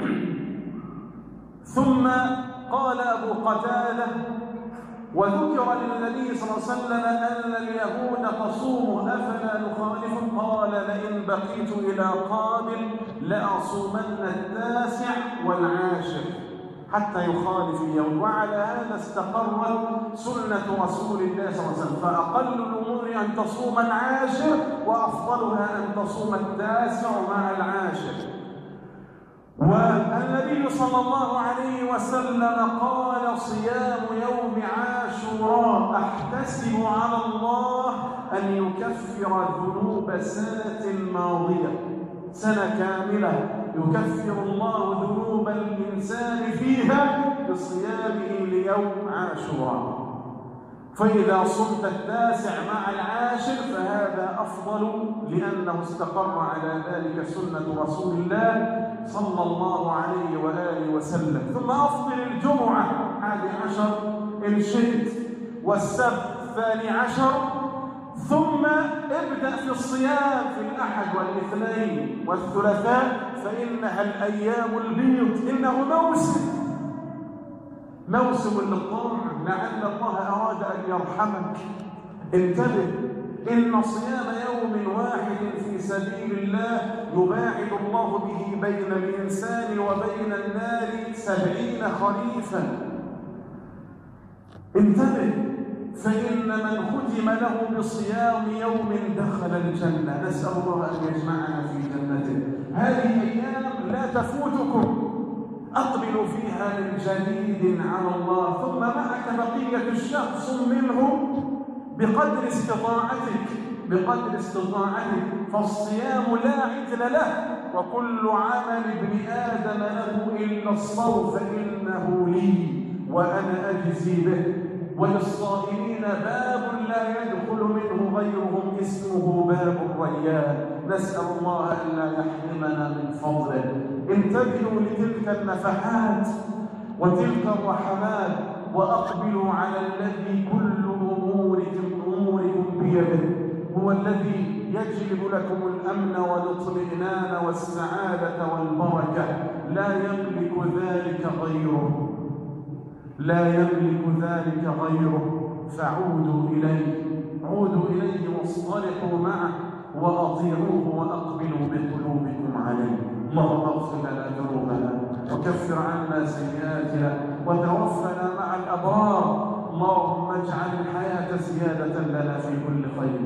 [SPEAKER 4] ثم قال أبو قتادة: وذكر للنبي صلى الله عليه وسلم أن اليهود تصوم أفلا نخالف؟ قال: لئن بقيت إلى قابل لأصومن التاسع والعاشر. حتى يخالف اليوم. وعلى هذا استقرت سنة رسول الله صلى الله عليه وسلم، فأقل الأمور أن تصوم العاشر، وأفضلها أن تصوم التاسع مع العاشر. والنبي صلى الله عليه وسلم قال: صيام يوم عاشوراء أحتسب على الله أن يكفر ذنوب سنة ماضية، سنة كاملة يكفر الله ذنوب الإنسان فيها بصيامه ليوم عاشوراء. فإذا صمت التاسع مع العاشر فهذا أفضل، لأنه استقر على ذلك سنة رسول الله صلى الله عليه وآله وسلم. ثم أفضل الجمعة حادي عشر إن شئت، والسبت الثاني عشر، ثم ابدأ في الصيام في الأحد والاثنين والثلاثاء، فإنها الأيام البيض. إنه موسم موسم للطاعة، لعل الله أراد أن يرحمك. انتبه، إن صيام يوم واحد في سبيل الله يباعد الله به بين الإنسان وبين النار سبعين خريفا. انتبه، فإن من ختم له بصيام يوم دخل الجنة. نسأل الله أن يجمعنا في جنته. هذه أيام لا تفوتكم، أقبلوا فيها من جديد على الله. ثم معك بقية الشهر، صم منه بقدر استطاعتك بقدر استطاعتك فالصيام لا عدل له، وكل عمل ابن آدم له إلا الصوم فإنه لي وأنا أجزي به. وللصائمين باب لا يدخل منه غيرهم، اسمه باب الريان. نسأل الله أن لا يحرمنا من فضله. انتبهوا لتلك النفحات وتلك الرحمات، وأقبلوا على الذي كل أموركم أموركم بيده. هو الذي يجلب لكم الأمن والاطمئنان والسعادة والبركة. لا يملك ذلك غيره لا يملك ذلك غيره. فعودوا إليه عودوا إليه واصطلحوا معه وأطيعوه وأقبلوا بقلوبكم عليه. اللهم اغفر لنا ذنوبنا وكفر عنا سيئاتنا وتوفنا مع الأبرار. اللهم اجعل الحياة زيادة لنا في كل خير،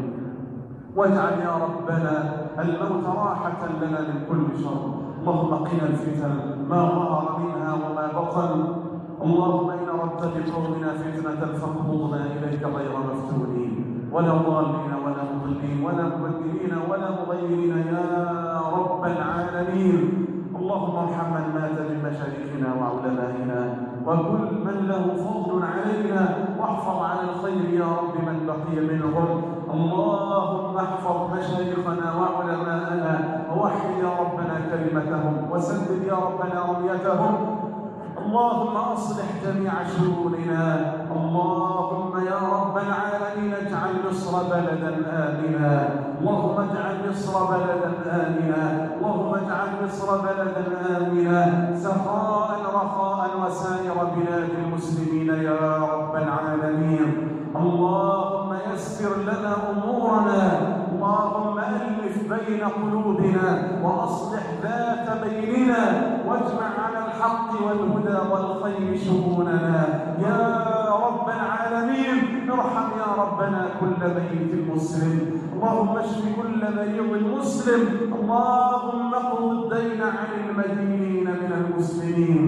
[SPEAKER 4] واجعل يا ربنا الموت راحة لنا من كل شر. اللهم قنا الفتن ما ظهر منها وما بطن. اللهم إن أردت بقومنا فتنة فاقبضنا إليك غير مفتونين ولا ضالين ولا مضلين ولا مبدلين ولا مغيرين يا رب العالمين. اللهم ارحم من مات من مشايخنا وعلمائنا وكل من له فضل علينا، واحفظ على الخير يا رب من بقي منهم. اللهم احفظ مشايخنا وعلماءنا ووحد يا ربنا كلمتهم وسدد يا ربنا رميتهم. اللهم أصلح جميع شؤوننا. اللهم يا رب العالمين اجعل مصر بلدا آمنا. اللهم اجعل مصر بلدا آمنا. اللهم اجعل مصر بلدا آمنا سخاء رخاء وسائر بلاد المسلمين يا رب العالمين. اللهم يسر لنا أمورنا. اللهم ألف بين قلوبنا وأصلح ذات بيننا، واجمع على الحق والهدى والخير شؤوننا يا رب العالمين. ارحم يا ربنا كل ميت مسلم. اللهم اشف كل مريض مسلم. اللهم اقض الدين عن المدينين من المسلمين.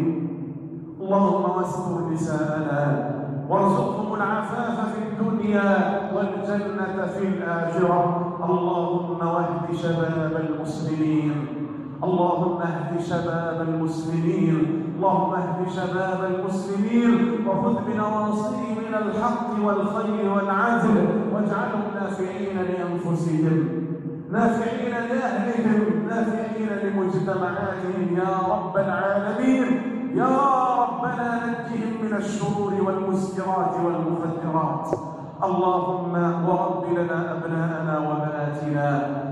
[SPEAKER 4] اللهم واستر نساءنا وارزقهم العفاف في الدنيا والجنة في الآخرة. اللهم واهد شباب المسلمين. اللهم اهد شباب المسلمين. اللهم اهد شباب المسلمين وخذ بنواصيهم إلى الحق والخير والعدل، واجعلهم نافعين لأنفسهم، نافعين لأهلهم، نافعين لمجتمعاتهم يا رب العالمين. يا ربنا نجهم من الشرور والمسكرات والمخدرات. اللهم ورب لنا أبناءنا وبناتنا.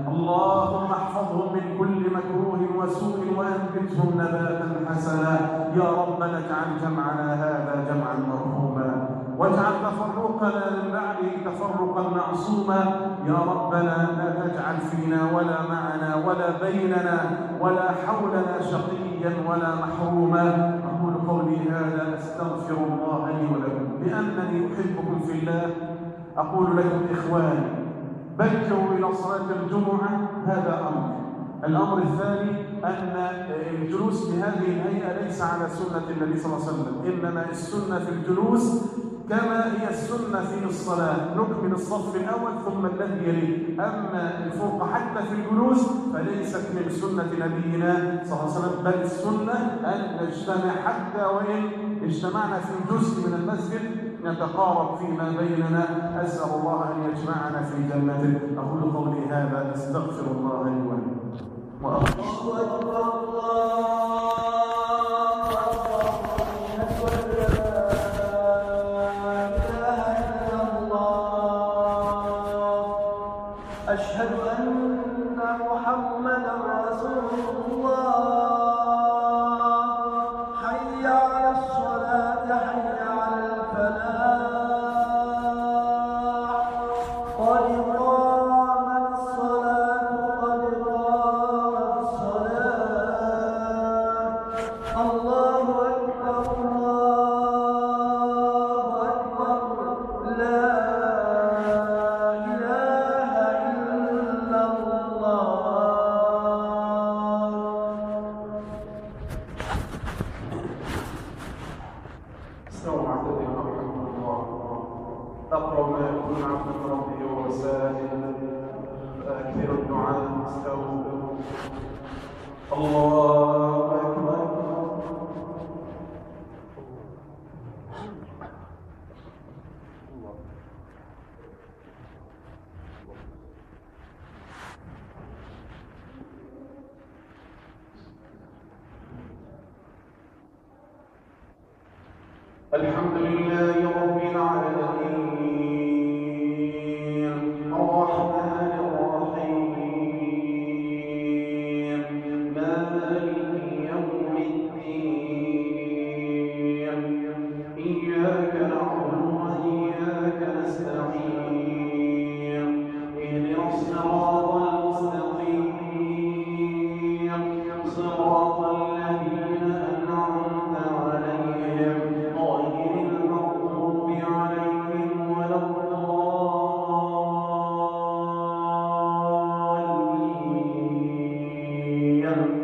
[SPEAKER 4] اللهم احفظهم من كل مكروه وسوء وأنبتهم نباتا حسنا. يا ربنا اجعل جمعنا هذا جمعا مرحوما، واجعل تفرقنا من بعده تفرقا معصوما. يا ربنا لا تجعل فينا ولا معنا ولا بيننا ولا حولنا شقيا ولا محروما. أقول قولي هذا أستغفر الله لي ولكم لأنني أحبكم في الله. أقول لكم إخواني بكروا إلى صلاة الجمعة، هذا أمر. الأمر الثاني أن الجلوس بهذه الهيئة ليس على سنة النبي صلى الله عليه وسلم، إنما السنة في الجلوس كما هي السنة في الصلاة، نكمل الصف الأول ثم الذي يليه. أما الفرقة حتى في الجلوس فليست من سنة نبينا صلى الله عليه وسلم، بل السنة أن نجتمع حتى وإن اجتمعنا في جزء من المسجد نتقارب فيما بيننا. أسأل الله أن يجمعنا في جنته. أقول قولي هذا أستغفر الله لي ولكم.
[SPEAKER 1] الله أكبر الله أشهد أن محمدا رسول الله. حي على الصلاة حي على الفلاح قد قامت الصلاة قد قامت الصلاة. الله أكبر الله أكبر لا
[SPEAKER 4] أقرب ما يكون عبد ربه وهو ساجد فأكثر الدعاء استغفر الله أكبر. الحمد لله رب العالمين الرحمن الرحيم مالك يوم الدين إياك نعبد وإياك نستعين اهدنا الصراط المستقيم صراط الذين أنعمت عليهم غير المغضوب عليهم ولا الضالين.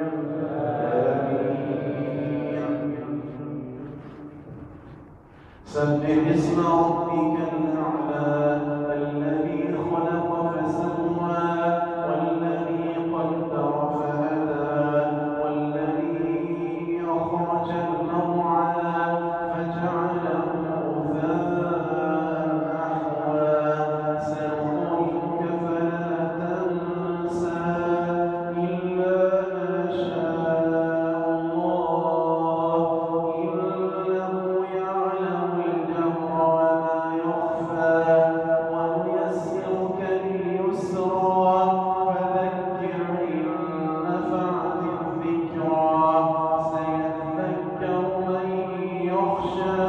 [SPEAKER 4] سبح اسم ربك الأعلى الذي خلق فسوى والذي قدر فهدى والذي أخرج المرعى فجعله غثاء أحوى. سنقرئك فلا تنسى إلا ما شاء الله إنه يعلم الجهر وما يخفى ونيسرك لليسرى فذكر إن نفعت الذكرى سيذكر من يخشى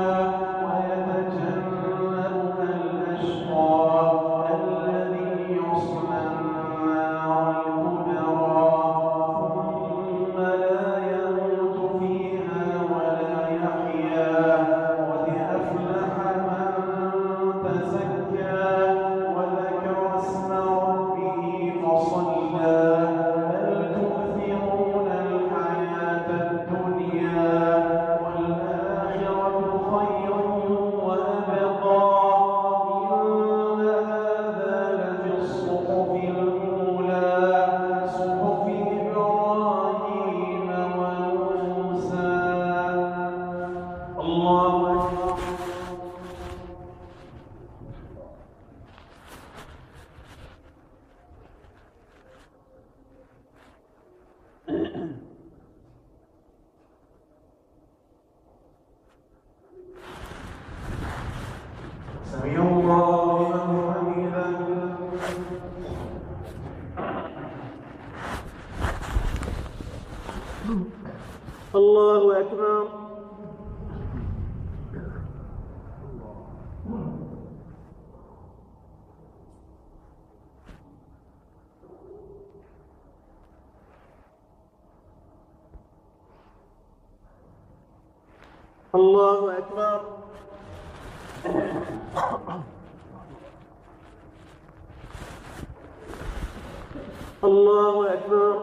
[SPEAKER 4] ويتجنبها الأشقى الذي يصلى النار الكبرى ثم لا يموت فيها ولا يحيا. قد أفلح من تزكى وذكر اسم ربه فصلى بل تؤثرون الحياة الدنيا والآخرة خير وأبقى. إن هذا لفي الصحف الأولى صحف إبراهيم وموسى. الله أكبر. سمع الله لمن حمده. الله أكبر.
[SPEAKER 5] الله أكبر. الله أكبر.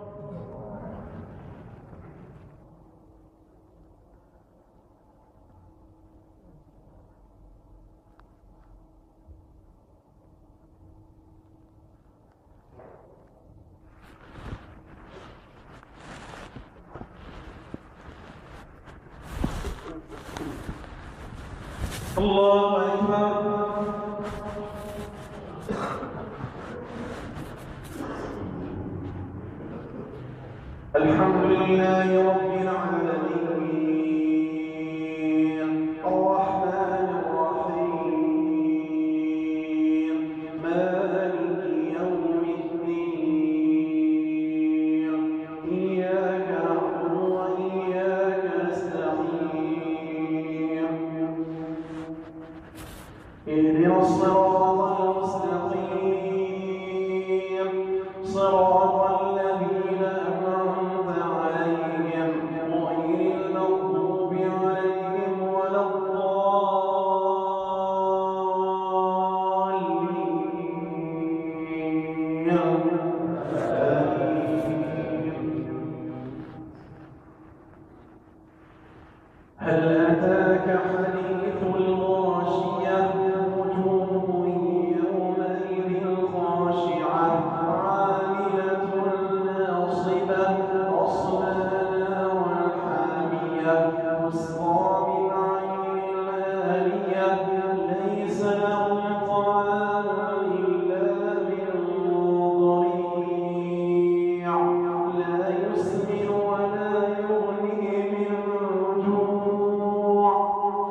[SPEAKER 5] الله أكبر. الحمد لله رب العالمين الرحمن الرحيم مالك يوم الدين إياك نعبد وإياك نستعين اهدنا الصراط المستقيم صراط الذين أنعمت عليهم غير المغضوب عليهم ولا الضالين. هل أتاك حديث الغاشية وجوه يومئذ خاشعة عاملة ناصبة تصلى نارا حامية تسقى من عين آنية ليس لهم طعام إلا من ضريع لا يسمن ولا يغني من جوع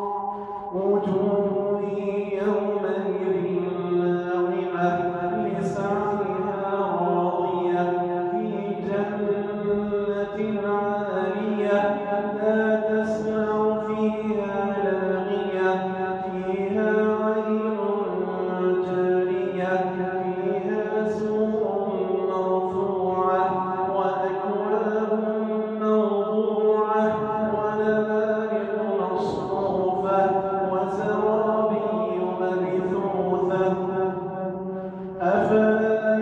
[SPEAKER 5] وجوه يومئذ ناعمة لسعيها راضية في جنة عالية لا تسمع فيها لاغية فيها عين جارية فيها سرر مرفوعة وأكواب موضوعة ونمارق مصفوفة وزرابي مبثوثة أفلا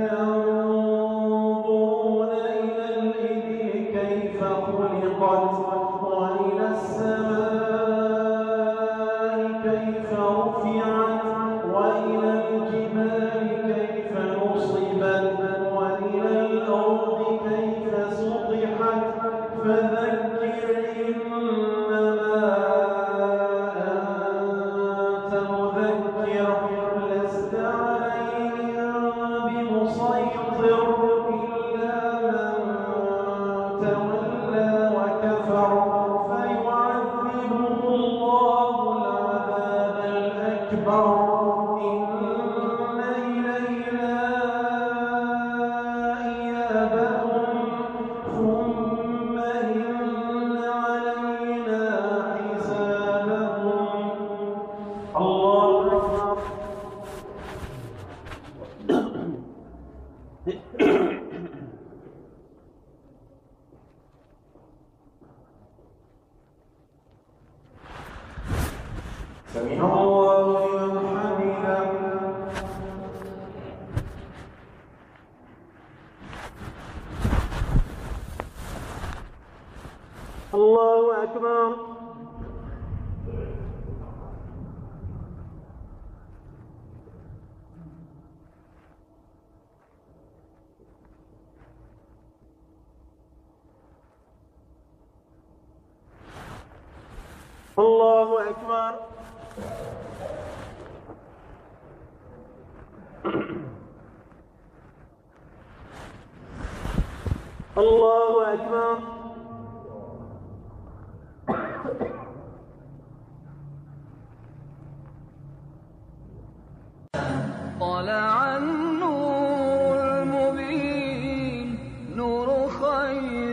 [SPEAKER 5] ينظرون إلى الإبل كيف خلقت وإلى السماء كيف رفعت وإلى الجبال كيف نصبت وإلى الأرض كيف سطحت فذكر إنما أنت مذكر لست عليهم بمسيطر إلا من تولى وكفر فيعذبه الله العذاب الأكبر إن إلينا إيابهم ثم إن علينا حسابهم. الله أكبر. سمع الله لمن حمده. الله أكبر. الله أكبر. الله أكبر.
[SPEAKER 6] طلع النور المبين نور خير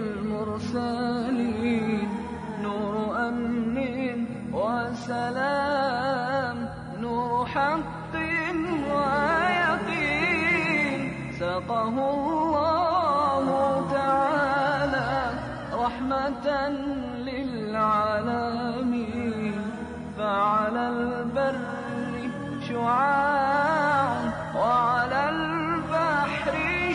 [SPEAKER 6] المرسلين نور أمن وسلام نور حق ويقين سقه الله تعالى رحمة للعالمين. على البر شعاع وعلى البحر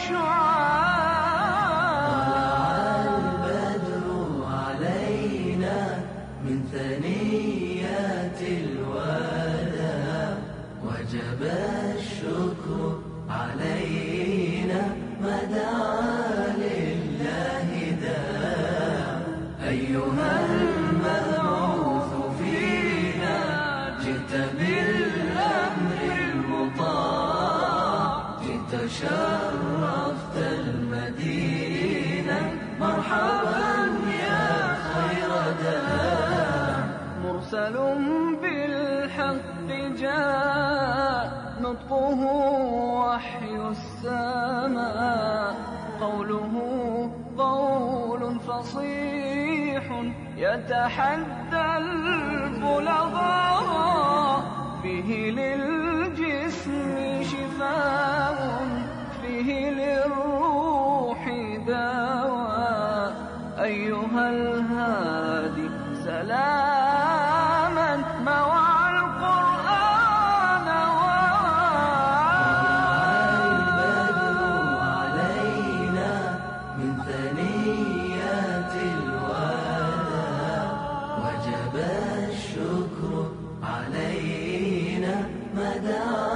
[SPEAKER 6] شعاع.
[SPEAKER 7] طلع البدر علينا من ثنيات الوداع وجب الشكر علينا ما دعا لله داع. أيها المبعوث فينا جئت بالأمر المطاع، جئت شرفت المدينة مرحبا يا خير داع.
[SPEAKER 6] مرسل بالحق جاء نطقه وحي السماء، قوله قول فصيح يتحدى البلغاء، فيه للجسم شفاء فيه للروح دواء. أيها الهادي سلاما موعى القرآن
[SPEAKER 7] البدر علينا من ثنيات الوداع وجب الشكر علينا ما دعا